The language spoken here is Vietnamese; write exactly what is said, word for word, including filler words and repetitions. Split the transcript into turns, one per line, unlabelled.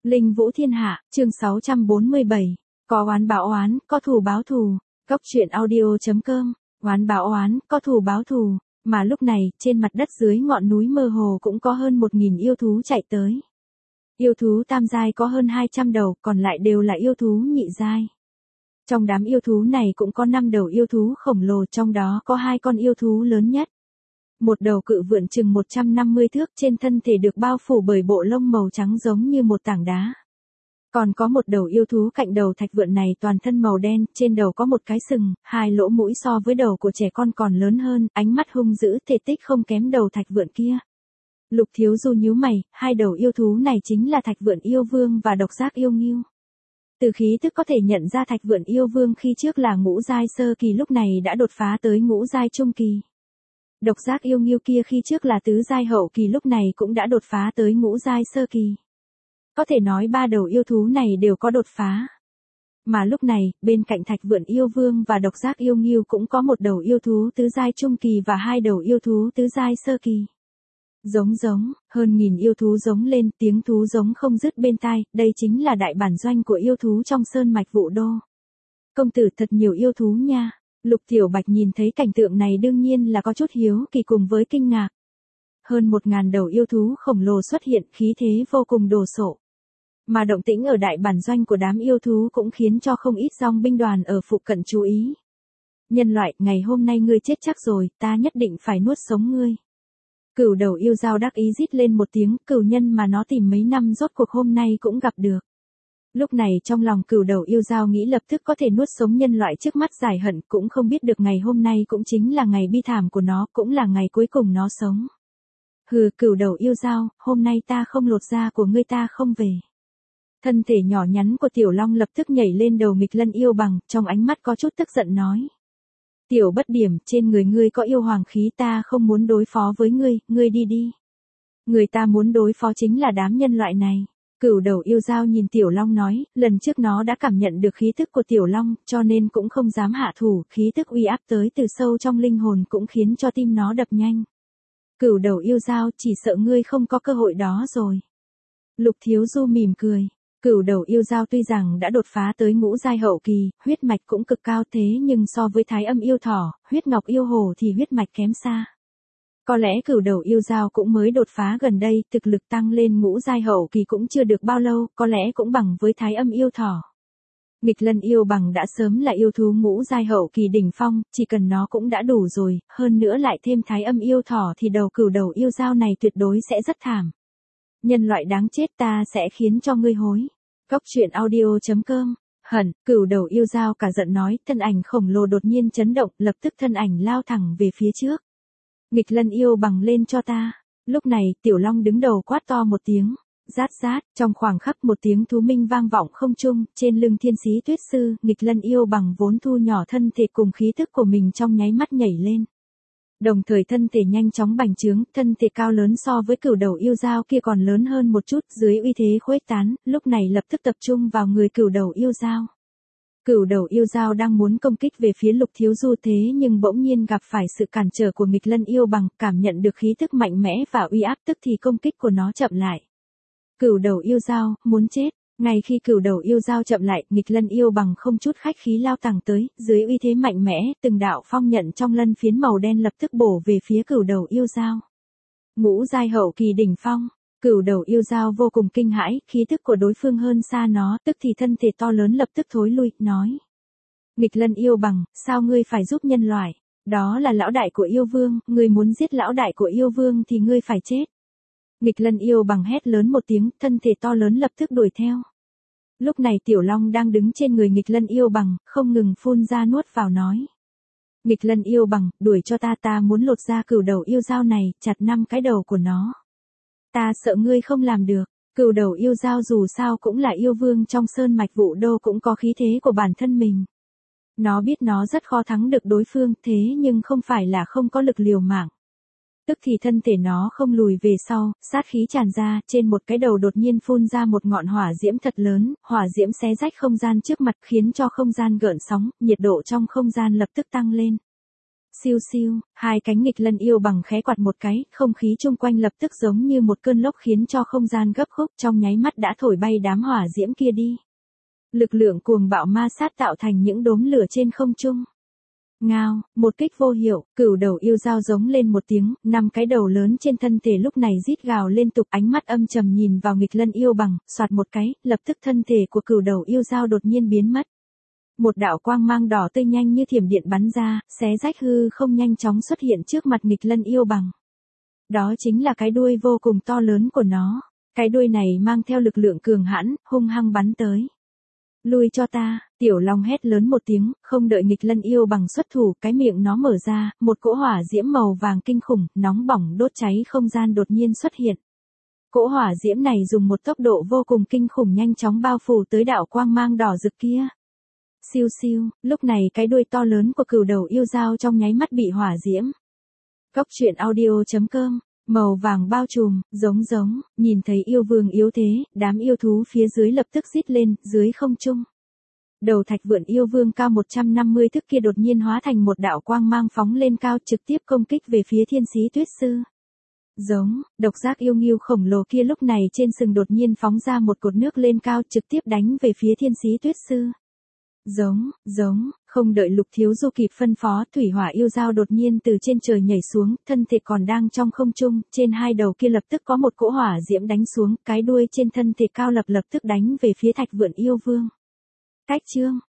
Linh Vũ Thiên Hạ, chương sáu trăm bốn mươi bảy. Có oán báo oán, có thù báo thù. Cốc truyện audio.com. Oán báo oán, có thù báo thù. Mà lúc này, trên mặt đất dưới ngọn núi mơ hồ cũng có hơn một nghìn yêu thú chạy tới. Yêu thú tam giai có hơn hai trăm đầu, còn lại đều là yêu thú nhị giai. Trong đám yêu thú này cũng có năm đầu yêu thú khổng lồ, trong đó có hai con yêu thú lớn nhất. Một đầu cự vượn chừng một trăm năm mươi thước, trên thân thể được bao phủ bởi bộ lông màu trắng giống như một tảng đá. Còn có một đầu yêu thú cạnh đầu thạch vượn này toàn thân màu đen, trên đầu có một cái sừng, hai lỗ mũi so với đầu của trẻ con còn lớn hơn, ánh mắt hung dữ, thể tích không kém đầu thạch vượn kia. Lục Thiếu Du nhíu mày, hai đầu yêu thú này chính là Thạch Vượn Yêu Vương và Độc Giác Yêu Ngưu. Từ khí tức có thể nhận ra Thạch Vượn Yêu Vương khi trước là ngũ giai sơ kỳ, lúc này đã đột phá tới ngũ giai trung kỳ. Độc Giác Yêu Ngưu kia khi trước là tứ giai hậu kỳ, lúc này cũng đã đột phá tới ngũ giai sơ kỳ. Có thể nói ba đầu yêu thú này đều có đột phá. Mà lúc này, bên cạnh Thạch Vượn Yêu Vương và Độc Giác Yêu Ngưu cũng có một đầu yêu thú tứ giai trung kỳ và hai đầu yêu thú tứ giai sơ kỳ. Giống giống, hơn nghìn yêu thú giống lên, tiếng thú giống không dứt bên tai, đây chính là đại bản doanh của yêu thú trong sơn mạch Vũ Đô. Công tử, thật nhiều yêu thú nha. Lục Tiểu Bạch nhìn thấy cảnh tượng này đương nhiên là có chút hiếu kỳ cùng với kinh ngạc. Hơn một ngàn đầu yêu thú khổng lồ xuất hiện, khí thế vô cùng đồ sộ. Mà động tĩnh ở đại bản doanh của đám yêu thú cũng khiến cho không ít dòng binh đoàn ở phụ cận chú ý. Nhân loại, ngày hôm nay ngươi chết chắc rồi, ta nhất định phải nuốt sống ngươi. Cửu đầu yêu dao đắc ý rít lên một tiếng, cửu nhân mà nó tìm mấy năm rốt cuộc hôm nay cũng gặp được. Lúc này trong lòng cửu đầu yêu dao nghĩ lập tức có thể nuốt sống nhân loại trước mắt giải hận, cũng không biết được ngày hôm nay cũng chính là ngày bi thảm của nó, cũng là ngày cuối cùng nó sống. Hừ, cửu đầu yêu dao, hôm nay ta không lột da của ngươi ta không về. Thân thể nhỏ nhắn của Tiểu Long lập tức nhảy lên đầu Nghịch Lân yêu bằng, trong ánh mắt có chút tức giận nói. Tiểu bất điểm, trên người ngươi có yêu hoàng khí, ta không muốn đối phó với ngươi, ngươi đi đi. Người ta muốn đối phó chính là đám nhân loại này. Cửu đầu yêu dao nhìn Tiểu Long nói, lần trước nó đã cảm nhận được khí tức của Tiểu Long, cho nên cũng không dám hạ thủ, khí tức uy áp tới từ sâu trong linh hồn cũng khiến cho tim nó đập nhanh. Cửu đầu yêu dao, chỉ sợ ngươi không có cơ hội đó rồi. Lục Thiếu Du mỉm cười. Cửu đầu yêu dao tuy rằng đã đột phá tới ngũ giai hậu kỳ, huyết mạch cũng cực cao, thế nhưng so với Thái Âm yêu thỏ, huyết ngọc yêu hồ thì huyết mạch kém xa. Có lẽ cửu đầu yêu dao cũng mới đột phá gần đây, thực lực tăng lên ngũ giai hậu kỳ cũng chưa được bao lâu, có lẽ cũng bằng với Thái Âm yêu thỏ. Nghịch Lân yêu bằng đã sớm là yêu thú ngũ giai hậu kỳ đỉnh phong, chỉ cần nó cũng đã đủ rồi, hơn nữa lại thêm Thái Âm yêu thỏ thì đầu cửu đầu yêu dao này tuyệt đối sẽ rất thảm. Nhân loại đáng chết, ta sẽ khiến cho ngươi hối. Cốc truyện audio.com. Hận, cửu đầu yêu dao cả giận nói, thân ảnh khổng lồ đột nhiên chấn động, lập tức thân ảnh lao thẳng về phía trước. Nghịch Lân yêu bằng lên cho ta. Lúc này, Tiểu Long đứng đầu quát to một tiếng. Rát rát, trong khoảng khắc một tiếng thú minh vang vọng không trung, trên lưng Thiên Sĩ Tuyết Sư, Nghịch Lân yêu bằng vốn thu nhỏ thân thể cùng khí tức của mình trong nháy mắt nhảy lên. Đồng thời thân thể nhanh chóng bành trướng, thân thể cao lớn so với cửu đầu yêu dao kia còn lớn hơn một chút, dưới uy thế khuếch tán, lúc này lập tức tập trung vào người cửu đầu yêu dao. Cửu đầu yêu dao đang muốn công kích về phía Lục Thiếu Du, thế nhưng bỗng nhiên gặp phải sự cản trở của Nghịch Lân yêu bằng, cảm nhận được khí tức mạnh mẽ và uy áp, tức thì công kích của nó chậm lại. Cửu đầu yêu dao, muốn chết. Ngay khi cửu đầu yêu dao chậm lại, Nghịch Lân yêu bằng không chút khách khí lao thẳng tới, dưới uy thế mạnh mẽ, từng đạo phong nhận trong lân phiến màu đen lập tức bổ về phía cửu đầu yêu dao. Ngũ giai hậu kỳ đỉnh phong, cửu đầu yêu dao vô cùng kinh hãi, khí tức của đối phương hơn xa nó, tức thì thân thể to lớn lập tức thối lui, nói. Nghịch Lân yêu bằng, sao ngươi phải giúp nhân loại? Đó là lão đại của yêu vương, ngươi muốn giết lão đại của yêu vương thì ngươi phải chết. Nghịch Lân yêu bằng hét lớn một tiếng, thân thể to lớn lập tức đuổi theo. Lúc này Tiểu Long đang đứng trên người Nghịch Lân yêu bằng, không ngừng phun ra nuốt vào nói. Nghịch Lân yêu bằng, đuổi cho ta, ta muốn lột ra cửu đầu yêu dao này, chặt năm cái đầu của nó. Ta sợ ngươi không làm được, cửu đầu yêu dao dù sao cũng là yêu vương trong sơn mạch Vũ Đô, cũng có khí thế của bản thân mình. Nó biết nó rất khó thắng được đối phương, thế nhưng không phải là không có lực liều mạng. Tức thì thân thể nó không lùi về sau, sát khí tràn ra, trên một cái đầu đột nhiên phun ra một ngọn hỏa diễm thật lớn, hỏa diễm xé rách không gian trước mặt khiến cho không gian gợn sóng, nhiệt độ trong không gian lập tức tăng lên. Siêu siêu, hai cánh nghịch lân yêu bằng khẽ quạt một cái, không khí chung quanh lập tức giống như một cơn lốc khiến cho không gian gấp khúc trong nháy mắt đã thổi bay đám hỏa diễm kia đi. Lực lượng cuồng bạo ma sát tạo thành những đốm lửa trên không trung. Ngao, một kích vô hiệu, cửu đầu yêu dao giống lên một tiếng, năm cái đầu lớn trên thân thể lúc này rít gào liên tục, ánh mắt âm trầm nhìn vào nghịch lân yêu bằng, soạt một cái, lập tức thân thể của cửu đầu yêu dao đột nhiên biến mất. Một đạo quang mang đỏ tươi nhanh như thiểm điện bắn ra, xé rách hư không nhanh chóng xuất hiện trước mặt nghịch lân yêu bằng. Đó chính là cái đuôi vô cùng to lớn của nó. Cái đuôi này mang theo lực lượng cường hãn, hung hăng bắn tới. Lui cho ta, tiểu long hét lớn một tiếng, không đợi nghịch lân yêu bằng xuất thủ, cái miệng nó mở ra, một cỗ hỏa diễm màu vàng kinh khủng, nóng bỏng đốt cháy không gian đột nhiên xuất hiện. Cỗ hỏa diễm này dùng một tốc độ vô cùng kinh khủng nhanh chóng bao phủ tới đạo quang mang đỏ rực kia. Siêu siêu, lúc này cái đuôi to lớn của cửu đầu yêu dao trong nháy mắt bị hỏa diễm. Cốc truyện audio chấm com, màu vàng bao trùm, giống giống, nhìn thấy yêu vương yếu thế, đám yêu thú phía dưới lập tức rít lên, dưới không trung. Đầu thạch vượn yêu vương cao một trăm năm mươi thước kia đột nhiên hóa thành một đạo quang mang phóng lên cao trực tiếp công kích về phía thiên sĩ tuyết sư. Giống, độc giác yêu nghiêu khổng lồ kia lúc này trên sừng đột nhiên phóng ra một cột nước lên cao trực tiếp đánh về phía thiên sĩ tuyết sư. Giống, giống, không đợi Lục Thiếu Du kịp phân phó, thủy hỏa yêu dao đột nhiên từ trên trời nhảy xuống, thân thể còn đang trong không trung, trên hai đầu kia lập tức có một cỗ hỏa diễm đánh xuống, cái đuôi trên thân thể cao lập lập tức đánh về phía thạch vượn yêu vương. Cách chương,